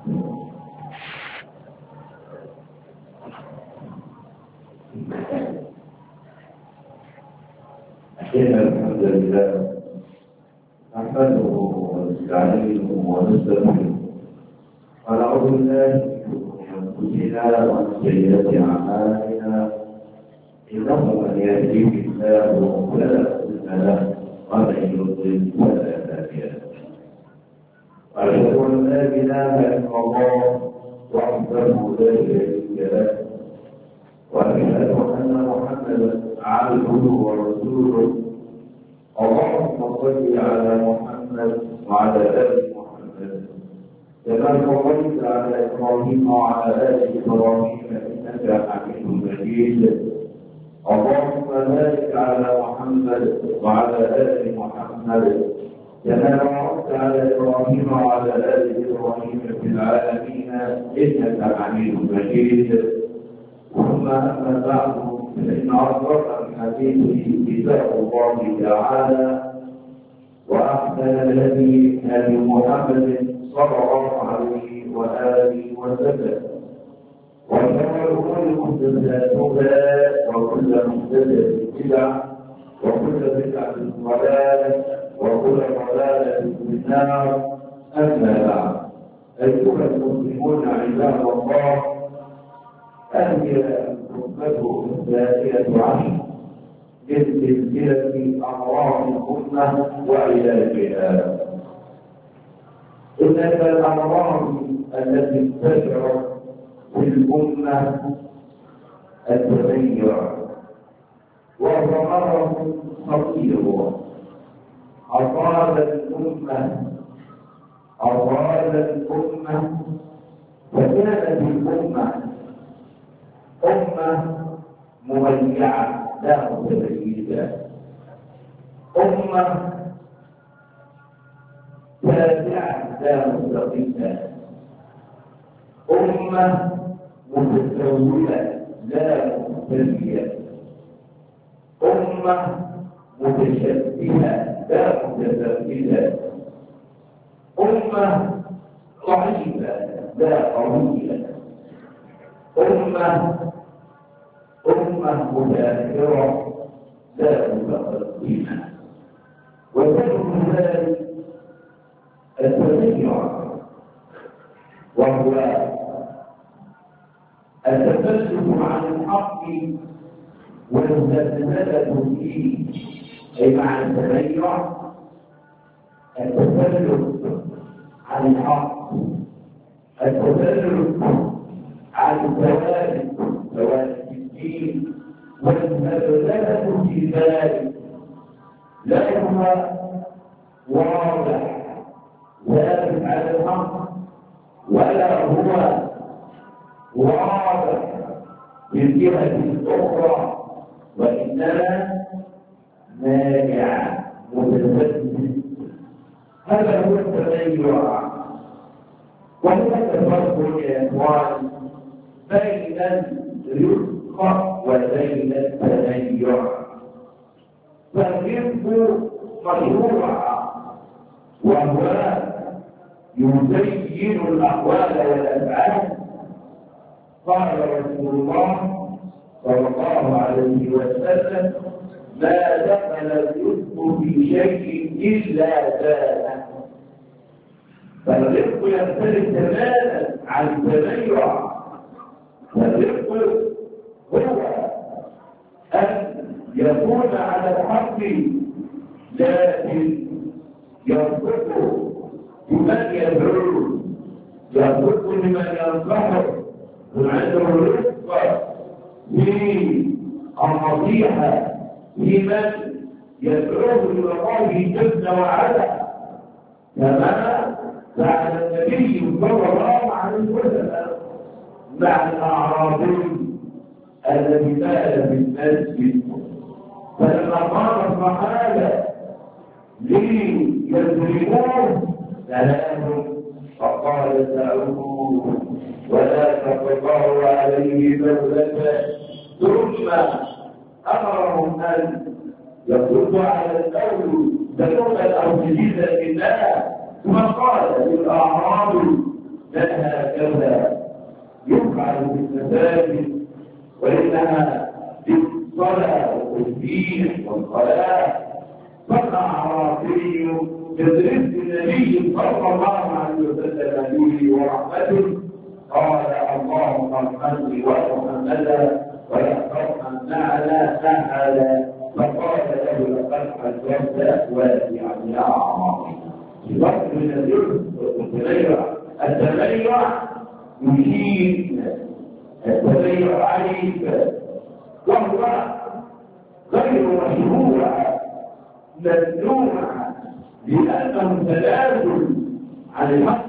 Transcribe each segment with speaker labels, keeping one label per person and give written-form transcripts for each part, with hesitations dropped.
Speaker 1: إن الحمد لله نحمده ونستعينه ونستغفره ونعوذ بالله من أنفسنا ومن سيئات أعمالنا إنه من يهديه الله فلا مضل له ومن يضلل فلا هادي له وأشهد أن لا إله إلا الله وحده لا شريك له وأشهد أن محمدا عبده ورسوله اللهم صل على محمد وعلى آل محمد كما صليت على إبراهيم وعلى آل إبراهيم إنك حميد مجيد اللهم بارك على محمد وعلى آل محمد كما باركت على إبراهيم وعلى آل إبراهيم في العالمين إنك حميد مجيد ثم أما بعد فإن أصدق الحديث كتاب الله تعالى وأحسن الهدي هدي محمد صلى الله عليه وآله وسلم وشر الأمور محدثاتها وكل محدثة بدعة وكل بدعة ضلالة وكل ضلالة في النار أما بعد أيها المسلمون عباد الله هذه الخطبة الثانية عشر من سلسلة أمراض الأمة وعلاجها. إن الأمراض التي انتشرت في الأمة التغير وهو مرض خطير أصاب الأمة فكانت الأمة أمة مميعة لا متميزة، أمة تابعة لا مستقيمة، أمة متسولة لا مختلية، أمة متشبهة لا متسلسلة، أمة ضعيفة لا قوية، أمة متأخرة لا متقدمة. وسبب ذلك التغير وهو التفلت عن الحق والمسلسلة فيه، أي مع التغير التفلت عن الحق، التفلت عن ثوابت الدين والمبلغة في ذلك لا هو واضح ثابت على الحق ولا هو واضح بالجهة الأخرى، وإنما مانع متسدد. هذا هو التغير. وهناك فرق يا إخوان بين الرفق وبين التغير. فالرفق مشروع وهو يزين الأقوال والأفعال. قال رسول الله صلى الله عليه وسلم: ما دخل الرفق في شيء إلا زانه. فالرفق يختلف تماما عن التغير. فالرفق هو أن يكون على الحق لكن يرفق لمن يدعو، يرفق لمن ينصحه، عنده الرفق في النصيحة لمن يدعوه إلى الله جل وعلا، كما فعل النبي صلى الله عليه وسلم مع الأعرابي الذي بال في المسجد. فلما قام الصحابة ليضربوه نهاهم فقال: دعوه ولا تقطعوا عليه دولة. ثم أمرهم أن يصدوا على القول دولة أو جديدة لله. ثم قال للأعراب: لا هكذا يفعل في المساجد، وإنها بالصلاة والتسبيح والصلاة. فقع أعرابي يدرس النبي صلى الله عليه وسلم به ورحمته، قال اللهم ارحمني ومحمدا ولا ترحم معنا أحدا. فقال له لقد حجرت واسعا يا أعرابي. في وقت من اليوم التبيع يشير التبيع عليك، وهو غير مشروع ممنوع، لأنه تنازل عن الحق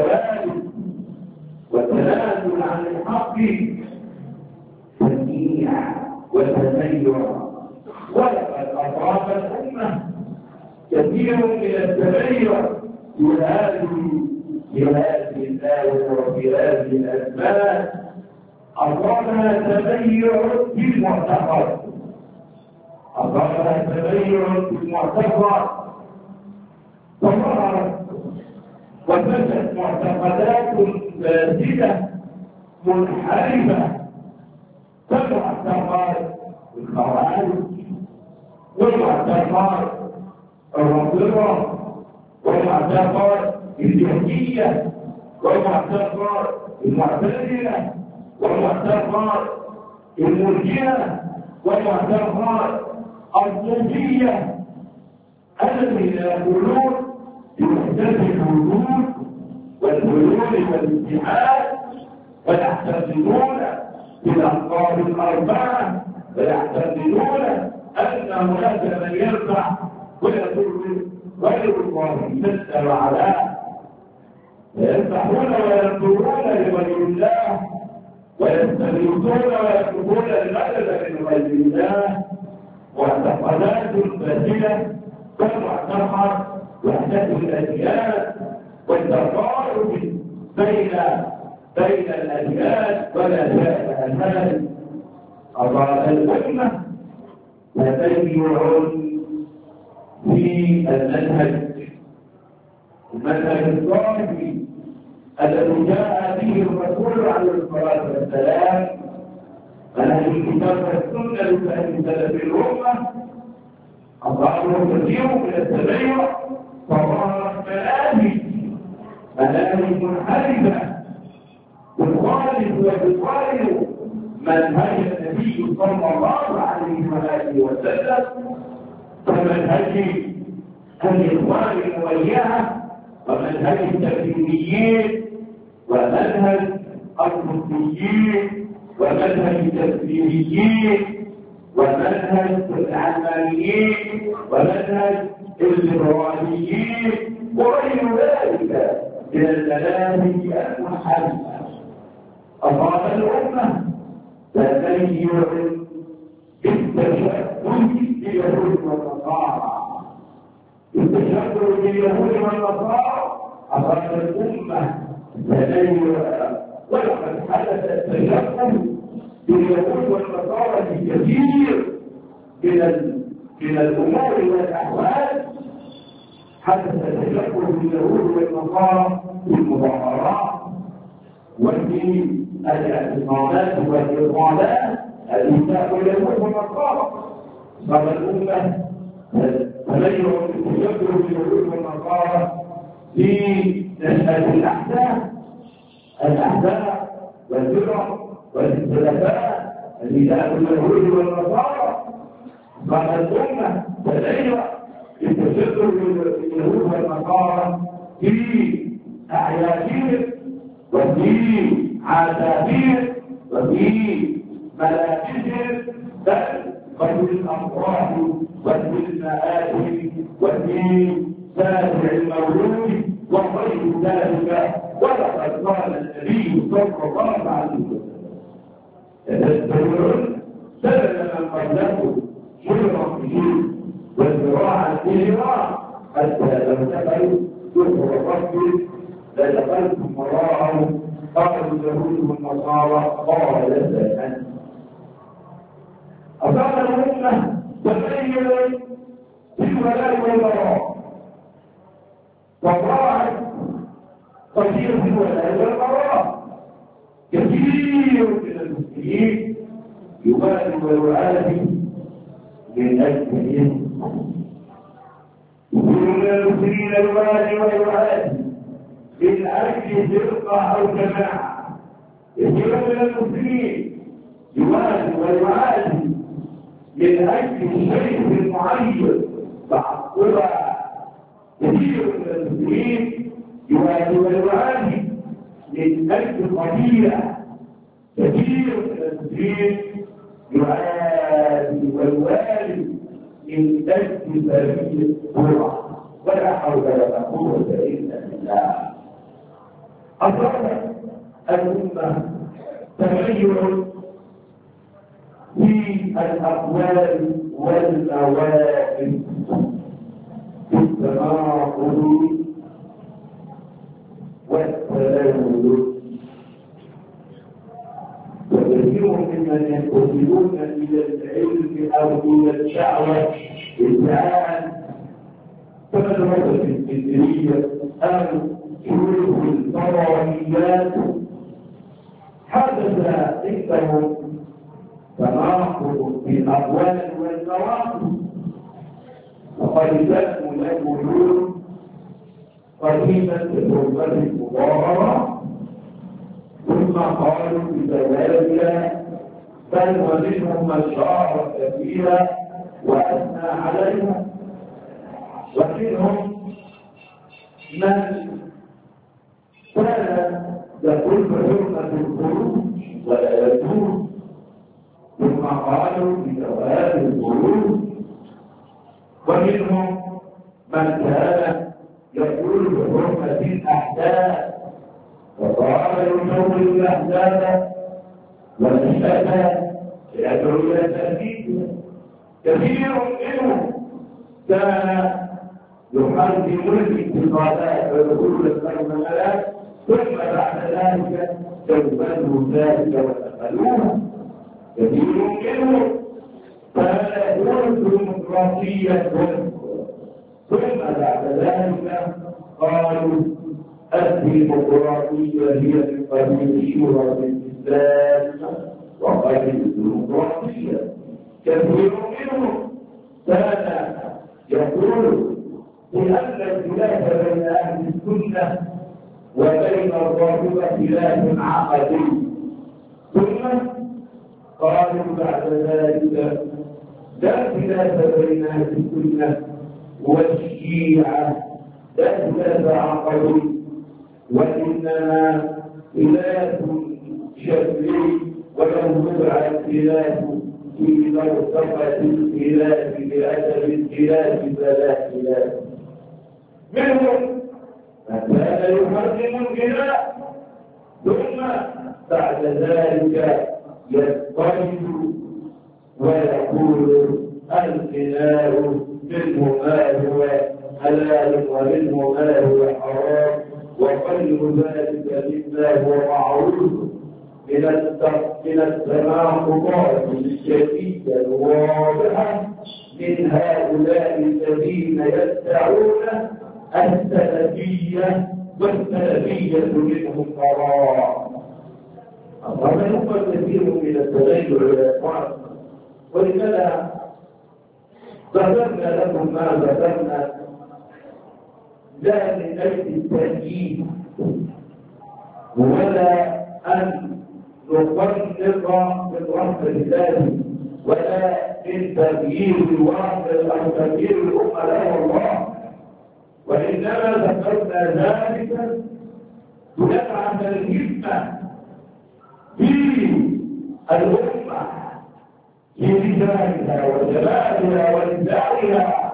Speaker 1: والتنازل عن الحق تنيع وتنيع. ولقد أصاب الأمة كثير من التبيع في هذه الآية وفي هذه الأزمان. أصابها تبيع في المعتقد، فظهرت وفتت معتقدات فاسدة منحرفة، كمعتقد الخوارج والمعتقد الرافضة والمعتقد الجهمية والمعتقد المعتزلة والمعتقد المرجئة والمعتقد الصوفية، الذين يقولون بوحدة الوجود والحلول والاتحاد، ويعتقدون بالأقطاب الأربعة، ويعتقدون أن هناك من يرفع ويقول غير الله جل وعلا، ويفتحون وينظرون لغير الله، ويستغيثون ويطلبون المدد من غير الله. واعتقادات فاسدة كالمعتقد وحدة الأديان والتقارب بين الأديان ولا شأن ذلك. أضاء الأمة تبيع في المنهج الصافي الذي جاء به الرسول عليه الصلاة والسلام، منهج الكتاب والسنة لفهم سلف الأمة. أصابه كثير من التبيع، فظهرت مناهج منحرفة تخالف وتخالف منهج النبي صلى الله عليه وآله وسلم، كمنهج الإخوان المويعة ومنهج التكفيريين ومنهج القطبيين ومنهج التكفيريين ومنهج العلمانيين ومنهج الليبراليين وغير ذلك من المناهج المنحرفة. أصاب الأمة تبيع بالتشبه باليهود والنصارى. التشبه باليهود والنصارى أصاب الأمة تبيع، ولقد حدث التشبه باليهود والنصارى في كثير من الأمور والأحوال. حدث التشبه باليهود والنصارى في المظاهرات وفي الاعتصامات والإقامات التي تأكل اليهود والنصارى. صار الأمة تبيع التشبه باليهود والنصارى في نشأة الأحزاب والفرق والاختلافات التي تأكل اليهود والنصارى. صار الأمة تبيع التشبه باليهود والنصارى في أعيادهم وفي عاداتهم وفي ملابسهم، بل وفي الأفراح وفي المآتم وفي سابع المولود وغير ذلك. ولقد قال النبي صلى الله عليه وسلم: تتبعون سبب من قبلكم شرا بشرك والذراع بذراع، حتى لو دخلوا كفر الرب لدخلتم وراءهم. قالوا اليهود والنصارى قال لا. أصاب الأمة تبين في الولاء والبراء، وضاعت كثير من الولاء والبراء. كثير من المسلمين يبادر ويعادي من أجل من المسلمين يبادر ويعادي من أجل فرقة أو جماعة. كثير من المسلمين يبادر ويعادي من أجل شيء معين تعقبا. كثير من المسلمين يبادر ويعادي من أجل قضية. كثير من المسلمين يعادي ويوالي من أجل سبيل القرى. ولا حول ولا قوة إلا بالله. أصابت الأمة تغير في الأقوال والمواقف، في التناقض والتلوث. وكثير ممن ينتسبون الى العلم او الى الشعوه ادعاء كمدرسه الاسكندريه او شيوخ الفضائيات، حدث عندهم تناقض في الاقوال والمواقف. وقد كانوا يقولون قديما بحرمه المظاهره، ثم قالوا بذلك، بل ومنهم من شارك فيها واثنى عليها، ومنهم من كان يقول بحرمه الخروج ولا يجوز، ثم قالوا بجواز الخروج، ومنهم من كان يقول بحرمه الاحداث وقال يشوه الأحداث والأشياء يدعو إلى تأكيد. كثير منهم كان يحرم الانتقادات ويقول المسألة، ثم بعد ذلك تقبلوا ذلك وتقبلوه. كثير منهم كان يقول ديمقراطية، ثم بعد ذلك قالوا الديمقراطية هي من قبيل شورى الإسلام وقبيل الديمقراطية. كثير منهم كان يقول بأن الخلاف بين أهل السنة وبين الرافضة خلاف عقدي، ثم قالوا بعد ذلك لا خلاف بين أهل السنة والشيعة، لا خلاف عقدي، وإنما خلاف شرعي، ولو وضع الخلاف في مرتبة الخلاف بأدب الخلاف فلا خلاف. منهم من كان يحرم الخلاف، ثم بعد ذلك يضطرب ويقول الخلاف منه ما هو حلال ومنه ما هو حرام، وكل ذلك مما هو معروف من التناقضات الشديدة الواضحة من هؤلاء الذين يدعون السلفية، والسلفية منهم براء. هذا يقبل كثير من التغير والإخوان، ولذلك ذكرنا لكم ما ذكرنا لا من أجل التأكيد ولا أن نفرق من رحمة الله ولا من تغيير الواقع أو تغيير الأمة لا والله، وإنما ذكرنا ذلك لنبعث الهمة في الأمة في رجالها وشبابها ونسائها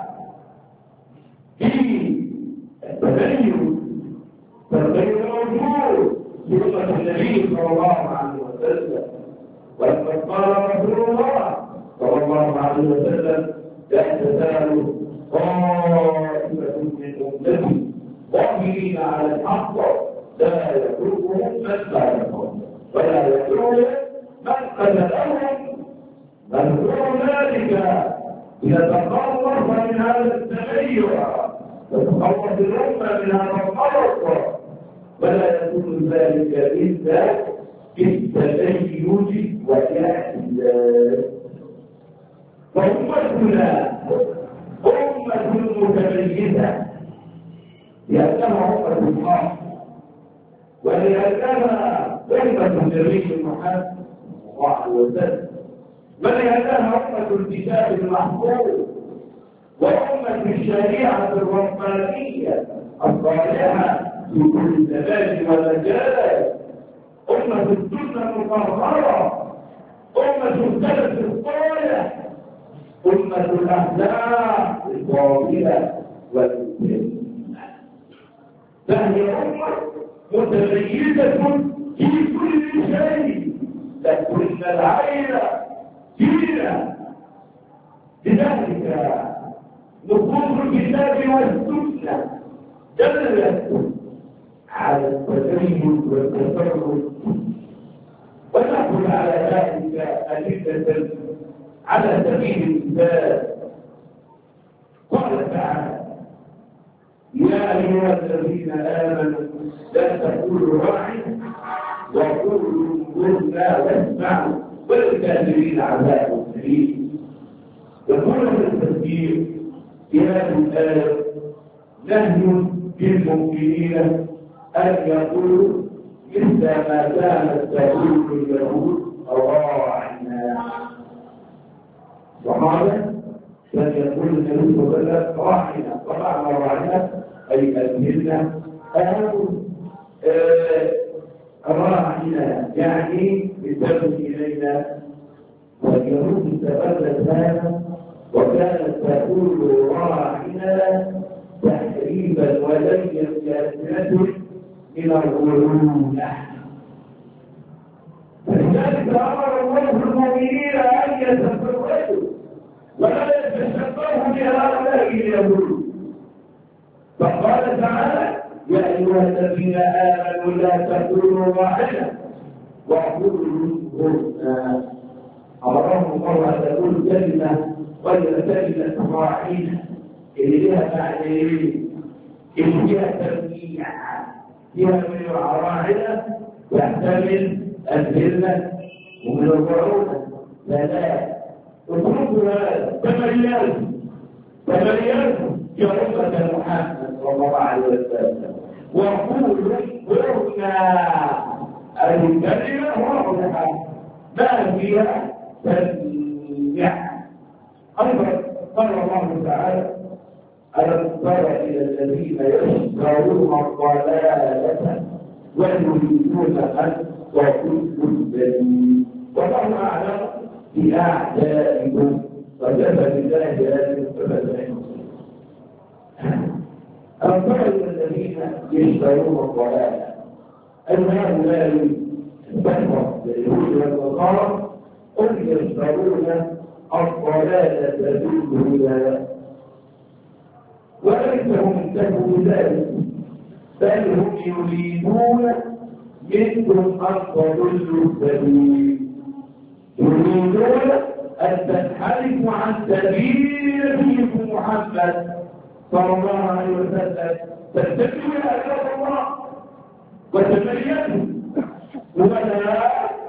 Speaker 1: في التدين. فالغير موجود في أمة النبي صلى الله عليه وسلم، ولقد قال رسول الله صلى الله عليه وسلم لا تزال طائفة من أمتي ظاهرين على الحق لا يضرهم من خالفهم ولا يضرهم من خذلهم، مذكور ذلك يتخلص من هذا التغير، تتخلص الأمة من هذا المرض، ولا يكون ذلك إلا بالتبين والاعتدال. وأمتنا أمة متميزة لأنها أمة الحق، ولأنها أمة النبي محمد صلى الله عليه وسلم، ولأنها أمة الكتاب المحفوظ، وأمة الشريعة الربانية الصالحة في كل زمان ومجال، أمة السنة المطهرة، أمة السلف الصالح، أمة الأخلاق الفاضلة والسنة. فهي أمة متميزة في كل شيء، لكن العين فينا. لذلك نصوص الكتاب والسنة دلت على التدين والتفرد، ونحن على ذلك أدلة على سبيل المثال. قال تعالى: يا أيها الذين آمنوا لا تقولوا راعنا وقولوا انظرنا واسمعوا وللكافرين عذاب أليم. يقول في التفسير في هذه الآية نهي للمؤمنين أن يقولوا مثل ما كانت تقول اليهود راعنا. وهذا كان يقول النبي صلى الله عليه وسلم راعنا، ومعنى راعنا أي أذهلنا أو راعنا يعني انتبه إلينا. واليهود استغلت هذا وكانت تقول راعنا تحريبا وليا بألسنتهم من الغلولة. فلذلك أمر الله المؤمنين أن يتفردوا ولا يتشبهوا بهؤلاء اليهود، فقال تعالى: يا أيها الذين آمنوا لا تقولوا راعنا وقولوا انظرنا. أمرهم الله أن تقول كلمة غير كلمة راعنا اللي لها معنيين، اللي فيها تسميع، فيها من الراعنا يحتمل الذلة ومن الضرورة. لا اتركوا هذا، تميزوا يا أمة محمد صلى الله عليه وسلم وقولوا انظرنا. الكلمة واضحة ما فيها تسميع. أيضا قال الله تعالى: ألم تر إلى الذين يشترون الضلالة ويريدون أن تضلوا السبيل والله أعلم بأعدائكم وكفى بالله آلم فبدأ. ألم تر إلى الذين يشترون الضلالة أي هؤلاء البشر اليهود والنصارى هم يشترون الضلالة بالهدى، وليس هم انتهوا بذلك بل هم يريدون منكم أن تضلوا السبيل، يريدون أن تنحرفوا عن سبيل نبيكم محمد صلى الله عليه وسلم، تتبعوا آيات الله وتبينوا ولا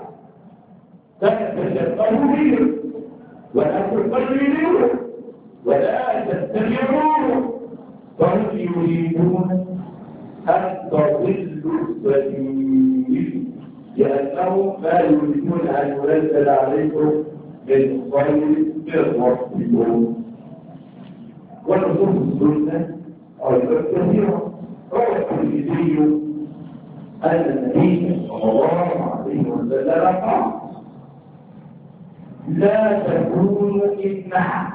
Speaker 1: تتشبهوا به ولا تقلدوه ولا تتبعوه، فهم يريدون أن تضلوا السبيل لأنهم لا يريدون أن ينزل عليكم من خير من ربكم. ونصوص السنة أيضا كثيرة. روى الترمذي أن النبي صلى الله عليه وسلم قال: لا تكونوا إثنى،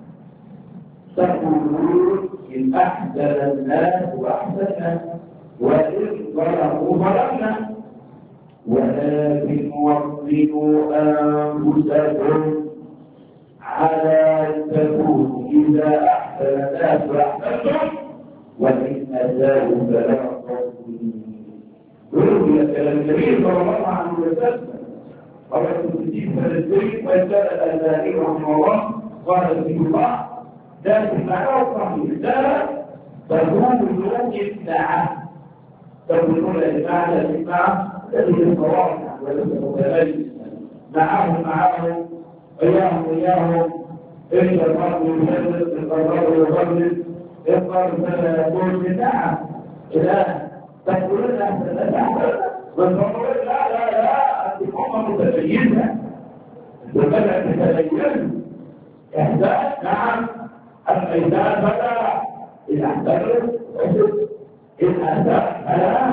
Speaker 1: تقولون إن أحسن الناس وأحسن وإن ظلموا ظلمنا، ولكن وطنوا أنفسكم على أن تكونوا إذا أحسن الناس وأحسنتم وإن أساءوا فلا تظلمون. وروي كلام النبي صلى الله عليه وسلم قال الصديق فلسطين وكان الألباني رحمه الله قال في الله لكن معناه صحيح: لا تكونوا إثنى، يقولون المعنى الإجماع الذي الصواعق والمتميز معهم وياهم إن الرب يجلس القرار يغلس يقال فلا يقول نعم الآن تقولون أحسن والضرورة لا أنتم متميزة وبدأ تتبين إحداث نعم الميدان بدأ الأحداث الأحداث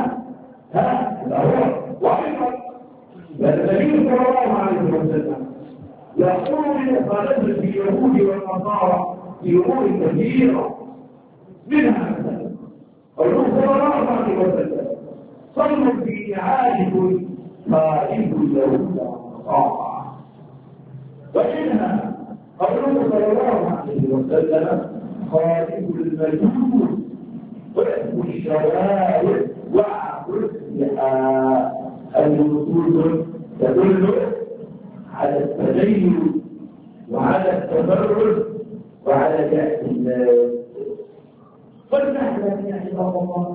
Speaker 1: ها وأيضا النبي صلى الله عليه وسلم يقول للخالد في اليهود والنصارى في أمور كثيرة منها مثلا قوله صلى الله عليه وسلم صلوا في نعالكم خالد اليهود والنصارى ومنها قوله صلى الله عليه وسلم خالد المجوس واسم الشوارع وعقلها الوصول تدل على التدين وعلى التفرد وعلى الاعتماد فلنعلم يا عباد الله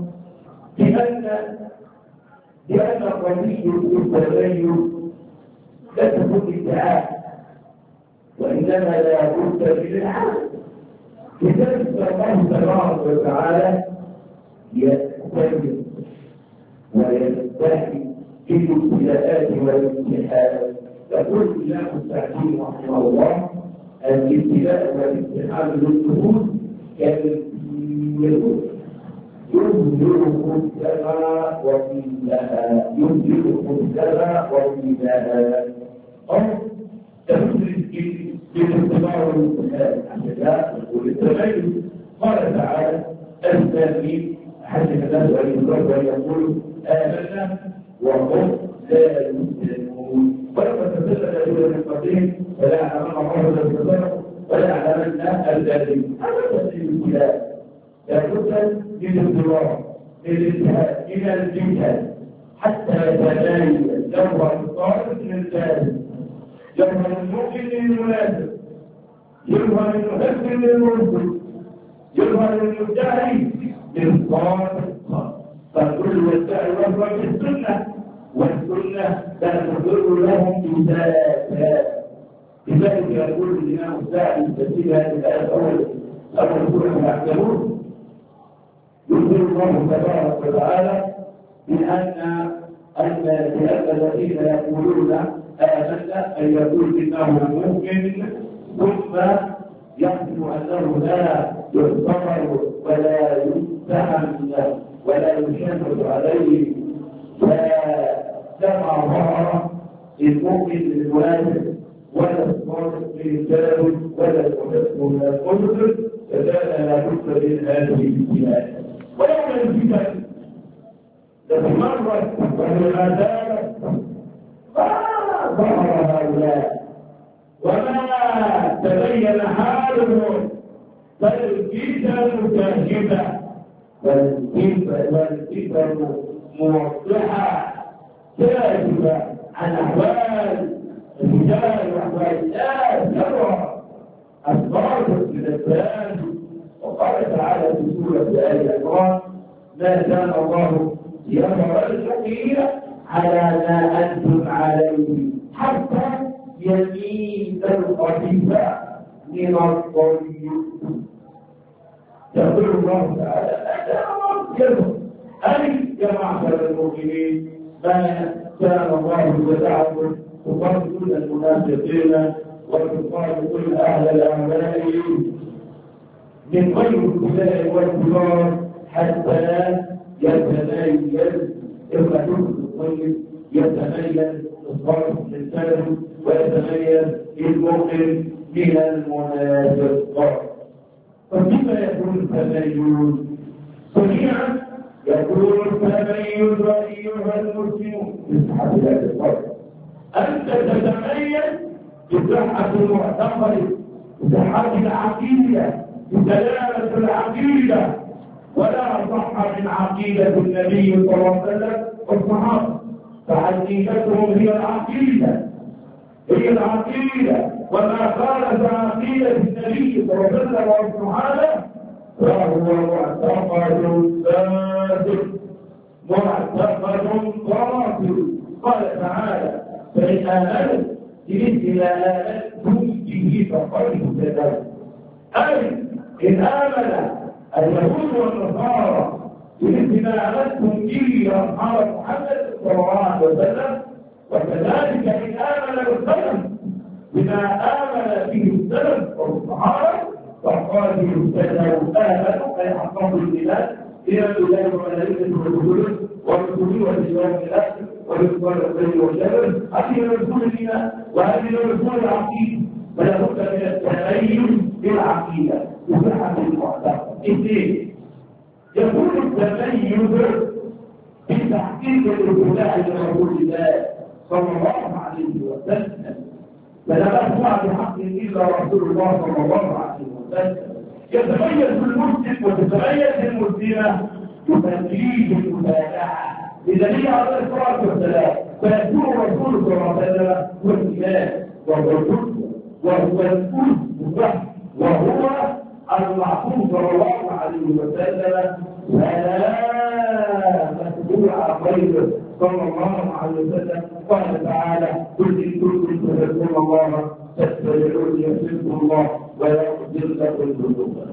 Speaker 1: بأن القضية التدين لا تكون ادعاء وإنما لا بد من العمل لذلك الله تبارك وتعالى يستمر ويستحي في الابتلاءات والامتحانات يقول الله التعليم رحمه الله الابتلاء والامتحان للنفوس كالميرون ينذركم كما وفيها ينذركم كما وفيها تفسر بالاختبار والامتحان عشان يقول التميز قال تعالى الثاني حسب الناس ان يقولوا وان يقولوا امنا وهم لا يسلمون ولما تسلم الذين من قبلهم فلا يعلمن الله الذي صدق ولا يعلمن الذين هذا تسليم الابتلاء لابد من الاختبار من الانتهاء من الامتحان حتى يتبين جوهر الصالح من الكاذب جوهر المؤمن للمنافق جوهر المحب للمنصف جوهر المدعي للصادق فالكل يدعي وهو في السنه والسنه لا تضر لهم بذاتها لذلك يقول الامام السعدي في تفسير هذه الايه الاول سوره يعلمون يخبر الله تبارك وتعالى بان الذين يقولون آمنا أن يقول إنه مؤمن ثم يحسب أنه لا يصبر ولا يتهم ولا يشهد عليه فكما ظهر المؤمن للمنافق ولا الصادق للكاذب ولا المحب من المنكر فكان لا بد من هذه الابتلاء ولولا الفتن لتمرت وما زالت ظهر هؤلاء وما تبين حالهم فالفتن كاشفة والفتن موضحة كاشفة عن أحوال الرجال وأحوال الناس ترى أسباب من الثلاث وقال تعالى في سورة آل عمران ما كان الله ليظهر المؤمنين على ما أنتم عليه حتى يميز الخبيث من الطيب يقول الله تعالى أي يا معشر المؤمنين ما كان الله يدعكم تقاتلون المنافقين وتقاتلون أهل الأعمال من غير الابتلاء والكبار حتى يتميز الرجل الطيب يتميز الصالح الإنسان ويتميز المؤمن من المنافق فكيف يكون التميز؟ صنيعا يكون التميز أيها المسلمون بصحة هذا الفرق أنت تتميز بصحة المعتقد بصحة العقيدة بسلامة العقيدة ولا صح من عقيدة النبي صلى الله عليه وسلم والصحابة فعقيدتهم هي العقيدة وما خالف عقيدة النبي صلى الله عليه وسلم والصحابة فهو معتقد فاسد معتقد باطل. قال تعالى: فإن آمنوا بمثل ما آمنتم به فقد اهتدوا. أي إن آمن اليهود والنصارى بمثل ما آمنتم به أصحاب محمد صلى الله عليه وسلم، وكذلك إن آمن السلف بما آمن به السلف والصحابة فقد اهتدوا. آمنوا أي حققوا الإيمان إلى الله وملائكته ورسله ورسله واليوم الآخر ورسول الخير والشر. هذه من رسول الإيمان وهذه من رسول العقيدة، فلا بد من التميز بالعقيدة وصحة المعتقد. اثنين، يكون التميز بتحقيق الاتباع لرسول الله صلى الله عليه وسلم، فلا مشروع بحق الا رسول الله صلى الله عليه وسلم. يتميز المسلم وتتميز المسلمه بتدريج المتابعه للنبي عليه الصلاه والسلام، فيكون الرسول صلى الله عليه وسلم هو الإله وهو القدوة وهو الأسوة وهو المعصوم صلى الله عليه وسلم، فلا متبوع غيره صلى الله عليه وسلم. قال تعالى: قل إن كنتم تحبون الله فاتبعوني يحببكم الله ويغفر لكم ذنوبكم.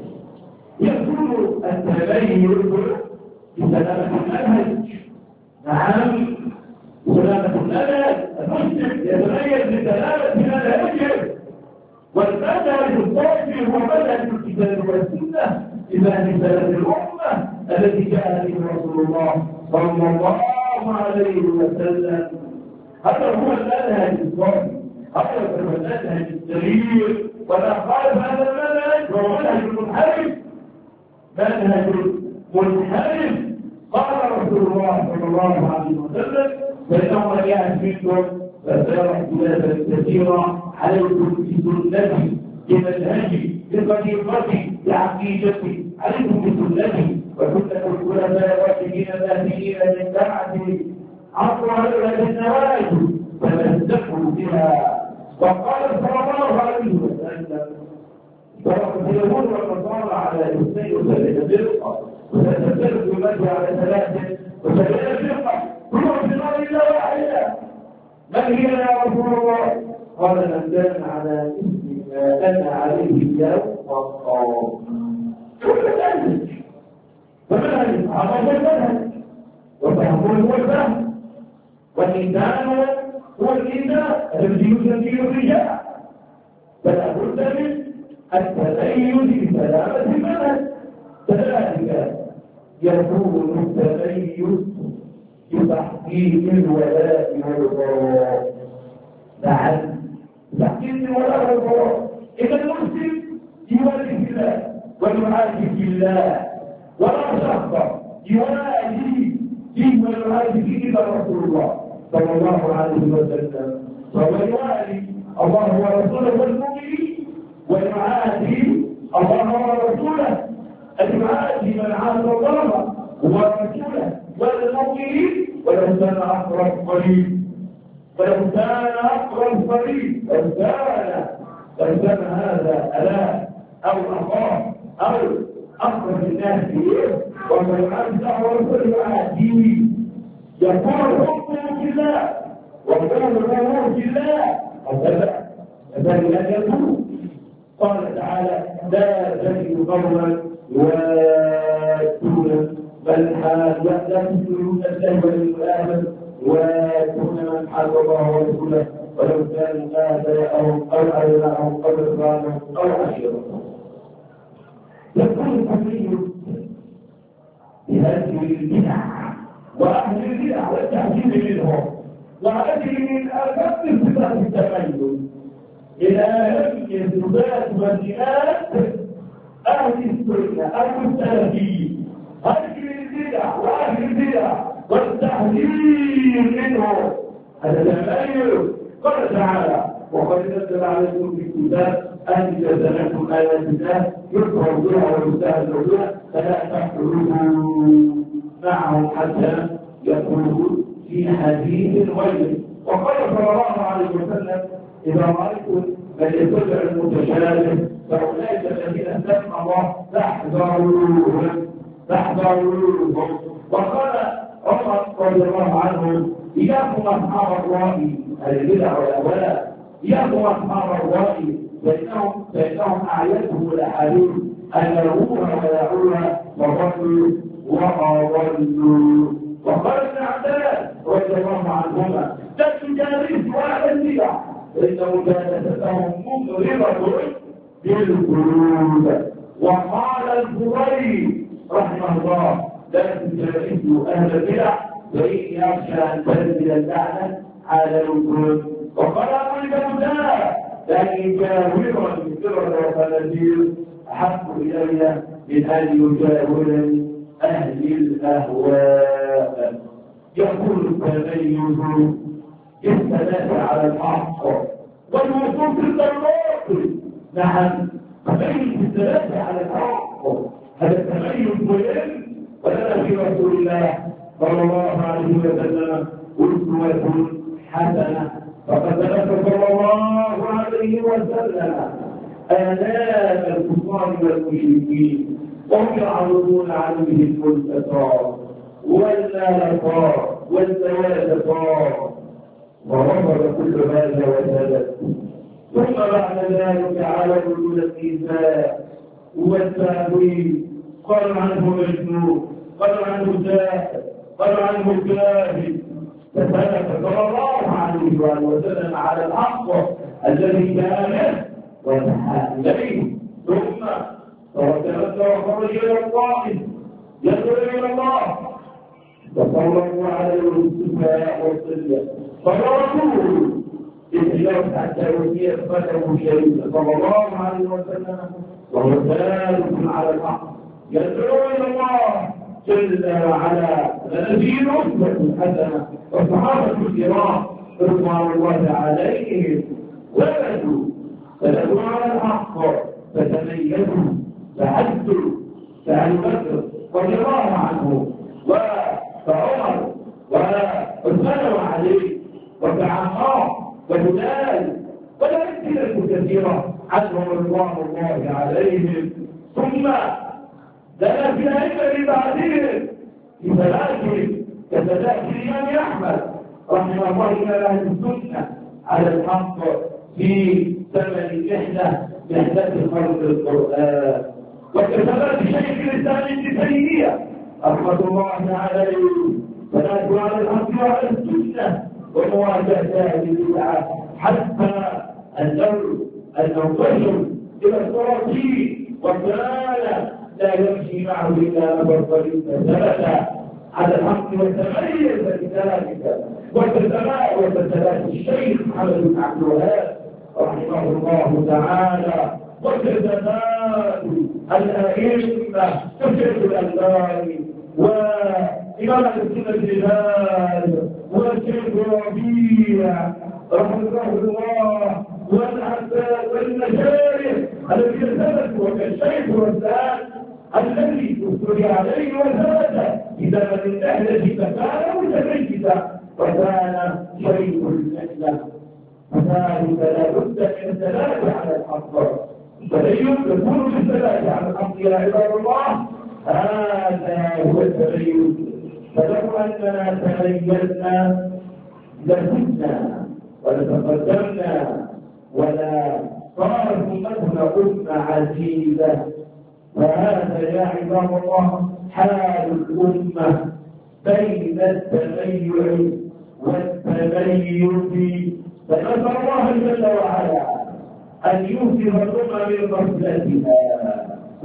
Speaker 1: يكون التميز بسلامة المنهج. نعم، سلامة المنهج. المسلم يتميز بسلامة منهجه، والمنهج الصافي هو منهج الكتاب والسنة لفهم سلف الأمة التي جاء به رسول الله صلى الله عليه وسلم. هذا هو المنهج الصافي، هذا هو المنهج السليم، ولا خالف هذا المنهج هو منهج منحرف، منهج منحرف. قال رسول الله صلى الله عليه وسلم: فإنه من يأت منكم فسيرى اختلافا كثيرا، عليكم بسنتي بمنهجي بطريقتي بعقيدتي، عليكم بسنتي وسنة الخلفاء الراشدين المهديين من بعدي، عصوا عليها بالنواجذ فمسكوا بها. وقال صلى الله عليه وسلم: سيكون النصارى على 72 فرقة، وستفترق المجد على 73 فرقة، كلهم في نار إلا واحدة. من هي يا رسول الله؟ قال: من كان على مثل ما أنا عليه اليوم والقوم. كل ذلك فمنهج الصحابة هو المنهج، وفهمه هو الفهم، والإنسان هو الإنسان الذي يسميه الرجال. فلا بد من التميز بسلامة المنهج. كذلك يكون التميز بتحقيق الولاء والبراء. نعم، تحقيق الولاء والبراء. إذا المسلم يولي الله ويعادي الله، ولا شخص يوالي فيه ويعادي فيه إلا رسول الله صلى الله عليه وسلم. فهو يوالي الله ورسوله والمؤمنين، ويعادي الله ورسوله، يعادي من عاد الله ورسوله والمؤمنين، ولو كان أقرب قريب، ولو كان أقرب قريب، لو كان هذا ألاء أو أخاه أو أقرب الناس إليه، ومن يعاد الله ورسوله يعاديه. يكون حكمه في الله ويكون الأمور في الله، فذلك لا يكون. قال تعالى: لا تجد قوما يوادون بل لا تشركون الله والآخر ويكون من حارب الله ورسوله ولو كان آباءهم أو أبناءهم أو إخوانهم أو عشيرتهم. يكون التمييز بهذه البدع وأهل البدع والتحذير منهم، وهذه من أهم صفات التميز. إلى الصفات والديانات أهل السنة المسلمين، هذه البدع وأهل البدع والتحذير منهم. هذا التميز. قال تعالى: وقد نزل عليكم في الكتاب أن إذا سمعتم آيات الله يكفر بها ويستهزأ بها فلا تحضروا معهم حتى يقولوا في حديث غيره. وقال صلى الله عليه وسلم: إذا رأيتم من يتبع المتشابه فأولئك الذين سمع الله فاحذروهم. وقال عمر رضي الله عنه: إياكم أصحاب الرأي البدع والأهواء، إياكم أصحاب الرأي فإنهم أعيتهم الأحاديث أن يروها ويعوها وضلوا وأضلوا. وقال ابن عباس رضي الله عنهما: لا تجالس أهل البدع فإن مجالستهم مضربة بالقلوب. وقال الزبير رحمه الله: لا تجالسوا أهل البدع فإن يخشى أن تنزل اللعنة على القلوب. وقال أبو الجوزاء: لكن جاهرا بسر وخنازير أحب إلي من أن يجاهرني أهل الأهواء. يقول التميز بالثبات على الحق والوصول في الباطل. نعم، تميز بالثبات على الحق، هذا التميز مهم. ولنا في رسول الله صلى الله عليه وسلم أسوة حسنة، فقد ثبت صلى الله عليه وسلم آلاف الكفار والمشركين وهم يعرضون عليه الملتقى والآلقى والتوالقى، ورفض كل هذا وسلم. ثم بعد ذلك عرضوا النساء والتأويل، قالوا عنه مجنون، قالوا عنه ساحر، قالوا عنه كاهن. فثبت صلى الله عليه وسلم على الحق الذي كان ودعا اليه، ثم توكل وخرج الى الطائف يدعو الى الله، وصلوا عليه السفهاء والصبيان، فرسول إذ حتى يثير فتره شريفا صلى الله عليه وسلم وهو ثالث على الحق يدعو الى الله جل وعلا. لنبي أسوة حسنة، والصحابة الكرام رضوان الله عليهم ولدوا فدلوا على الحق فتميزوا فعدوا فعن بكر رضي الله عنه وعمر وعثمان وعلي وعمار وبلال والأمثلة كثيرة عنهم رضوان الله عليهم. ثم دنا في الأئمة بعدهم بسلاسل كسلاسل الإمام أحمد رحمه الله إلى أهل السنة على الحق في ثمن محنة خلق القرآن، وكسلاسل شيخ الإسلام ابن تيمية رحمة الله عليه فنادوا على الحق وعلى السنة ومواجهة أهل البدعة حتى أنه وصل إلى الصراطين وكان لا يمشي معه إلا أبا الطريق، فثبت على الحق وتميز بذلك. وتثبات الشيخ محمد بن عبد الوهاب رحمه الله تعالى، وتثبات الأئمة كشيخ الألباني وإمام السنة الجبال والشيخ ربيع رحمه الله والعباس والمشايخ الذين ثبتوا، وكالشيخ والسلام الذي افتري عليه وثبت إذا من النهلة فكان متميزا وكان شيخ الإسلام. فذلك لا بد من الثبات على الحق، التدين يكون بالثبات على الحق يا عباد الله، هذا هو التدين. فلو أننا تميزنا لزدنا ولتقدمنا ولا صارت أمتنا أمة عزيزة. فهذا يا عباد الله حال الأمة بين التميع والتميز. فنسأل الله جل وعلا أن يوصف الأمة من غفلتها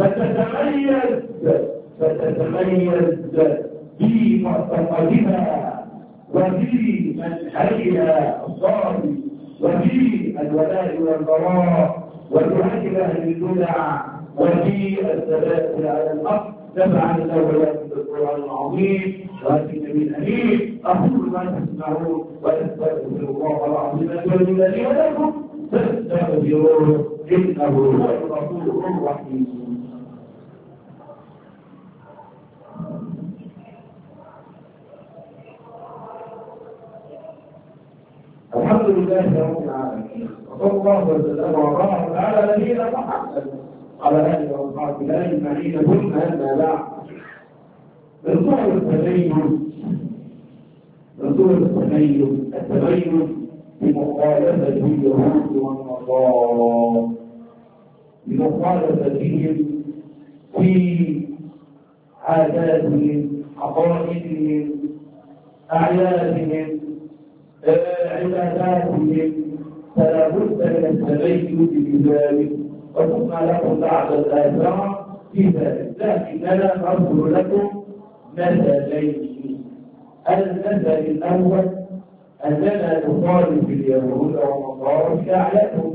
Speaker 1: فتتميز في معتقدها وفي منهجها الصافي وفي الولاء والبراء وفي أهل البدع وفي الثبات على الحق. نفعنا الله وإياكم بالقرآن العظيم وهدي النبي الأمين. أقول ما تسمعون وأستغفر الله العظيم لي ولكم فاستغفروه إنه هو الغفور الرحيم. الحمد لله رب العالمين، وصلى الله وسلم وبارك على نبينا محمد على اله واصحابه اجمعين. ثم اما بعد، من صور التدين رسول التميز بمخالفة اليهود والنصارى، بمخالفتهم في عاداتهم، عقائدهم، أعيادهم، عباداتهم، فلا بد من التميز بذلك، وثم لكم بعض الآثار في ذلك، لكننا نذكر لكم مثلين. المثل الأول أننا نخالف اليهود والنصارى في أعيادهم،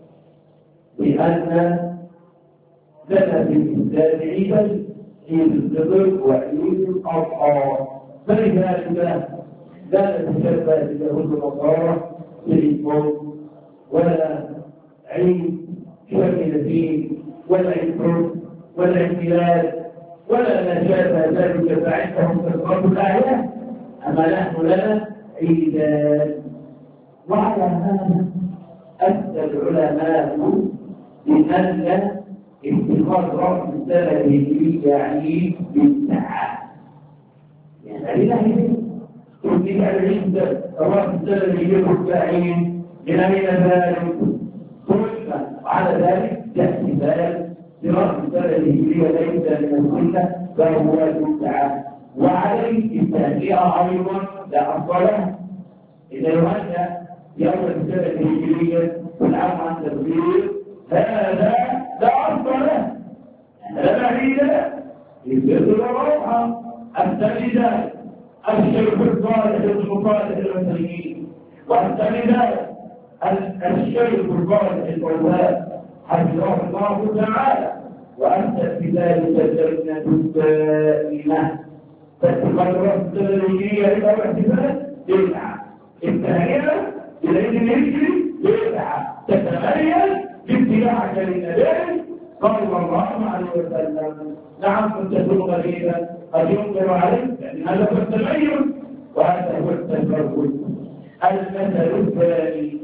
Speaker 1: لأن لنا في الإسلام عيدا، عيد الفطر وعيد الأضحى، فلذلك لا نتشبه باليهود والنصارى في العيد ولا عيد شم الدين ولا عيد ولا عيد ميلاد ولا نشابه ذلك فعندهم تذكار الأعياد، أما نحن لنا عيدان. وعلى هذا أفتى العلماء بأن اتخاذ رأس السنة الهجرية عيد بالساعة، يعني لا يجب تبني العيد رأس السنة الهجرية عيد من أين ذلك؟ ثم على ذلك الاحتفال برأس السنة الهجرية ليس من السنة فهو بالساعة، وعليه التهنئة أيضا لا أفضل له. إذا يهنأ يوم السنة الهجرية والعام عن تبذير هذا لا أفضل له، هذا عيد يفطر الروحة السجدة الشيخ الصالح المصالح المسلمين، والسجدة الشيخ الصالح الفوزان حفظه الله تعالى، وأنت بذلك الجنة الدائمة. فاتخاذ رأس السنة الهجرية إلى الاحتفال بدعة، التهنئة بالعيد الهجري بدعة، تتميز باتباعك للنبي صلى الله عليه وسلم. نعم كنت تكون غريبا قد ينكر عليك، لأن هذا هو التميز وهذا هو التفرد. المثل الثاني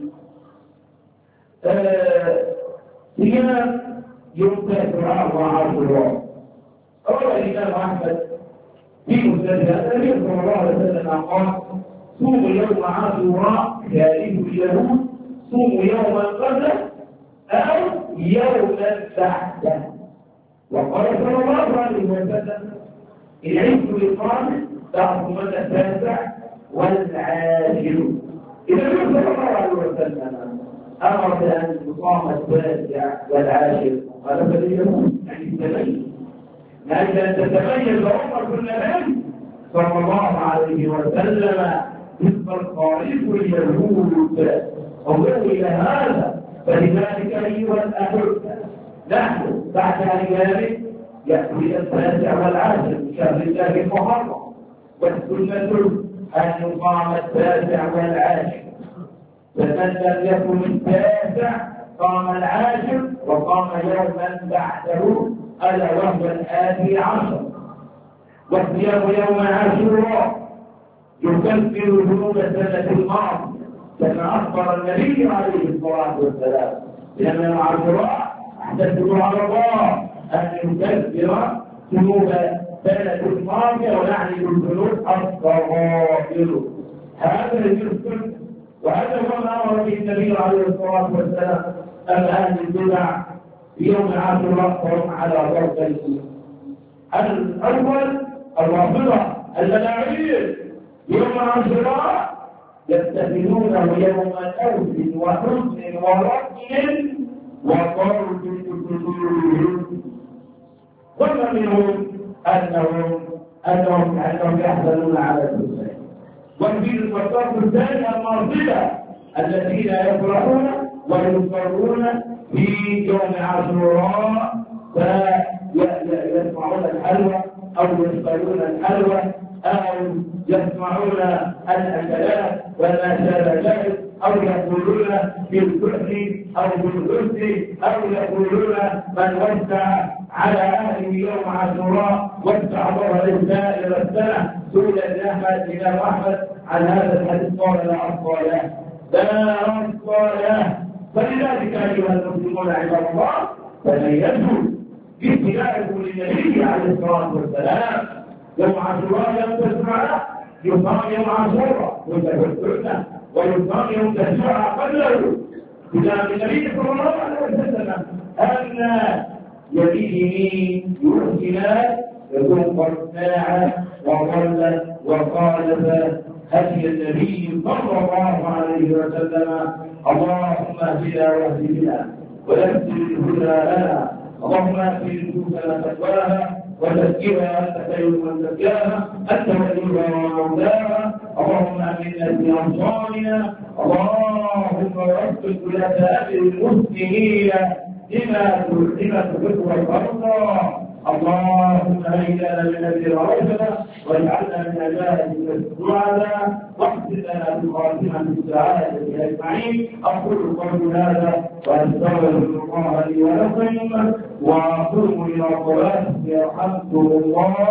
Speaker 1: صيام يوم الجمعة وعاشوراء. روى الإمام أحمد في مسنده النبي صلى الله عليه وسلم قال: صوموا يوم عاشوراء خالف اليهود، صوموا يوم القدر أو يوما بعده. وقال صلى الله عليه وسلم: العيد القادم بعضهم التاسع والعاشر. إذا صلى الله عليه وسلم أمر بأن يقام التاسع والعاشر مخالفة اليهود، يعني التميز، لأن أن تتميز أمة النبي صلى الله عليه وسلم مثل خالف اليهود. انظروا إلى هذا. فلذلك أيها الأحبة نحن بعد أيام يأتي التاسع والعاشر من شهر الله المحرم، والسنة أن يقام التاسع والعاشر، فمن لم يكن التاسع قام العاشر وقام يوما بعده ألا وهو الحادي عشر. والصيام يوم عاشوراء يكفر ذنوب السنة الماضية كما أخبر النبي عليه الصلاة والسلام، لأن عاشوراء احتسب على الله أن يكفر ذنوب السنة الماضية ونعني بالذنوب الصغائر. هذا يذكر، وهذا هو ما أمر به النبي عليه الصلاة والسلام. أما أهل البدع في يوم عاشوراء فهم على ضربين: الأول الرافضة الملاعين يوم عاشوراء يتخذونه يوم أوس وحزن ورقي وضرب صدورهم، ومنهم أنهم يحزنون على الحسين. وفي الصف الثاني المرضية الذين يفرحون ويصرون في يوم عاشوراء فيسمعون الحلوى أو يشترون الحلوى أو يسمعون الأكلات وما شابه ذلك، أو يقولون بالكحل أو بالغسل، أو يقولون من وسع على أهله يوم عاشوراء وسع الله لسائر السنة. سئل الإمام أحمد عن هذا الحديث قال: لا أصل له، لا أصل له. فلذلك أيها المسلمون عباد الله تميزوا باتباعكم للنبي عليه الصلاة والسلام. يوم عاشوراء يوم تسمع يصام يوم عاشوراء وتذكرنا ويصام يوم تشرع قبله بكلام النبي صلى الله عليه وسلم أن يديه يحسن يكون قد ساعة وضل وخالف هدي النبي صلى الله عليه وسلم. اللهم اهدنا واهد بنا ويسر الهدى لنا. اللهم ات نفوسنا تقواها وزكها انت خير من زكاها انت وليها ومولاها. اللهم امنا في اوطاننا. اللهم وفق ولاة المسلمين لما تحب وترضى. اللهم اجعلنا من الذين رشدا واجعلنا من عبادك السعداء واحسن لنا بالخاتمه بالسعاده اجمعين. اقول قولي هذا واستغفر الله لي ولكم واقوم الى صلاتي يرحمكم الله.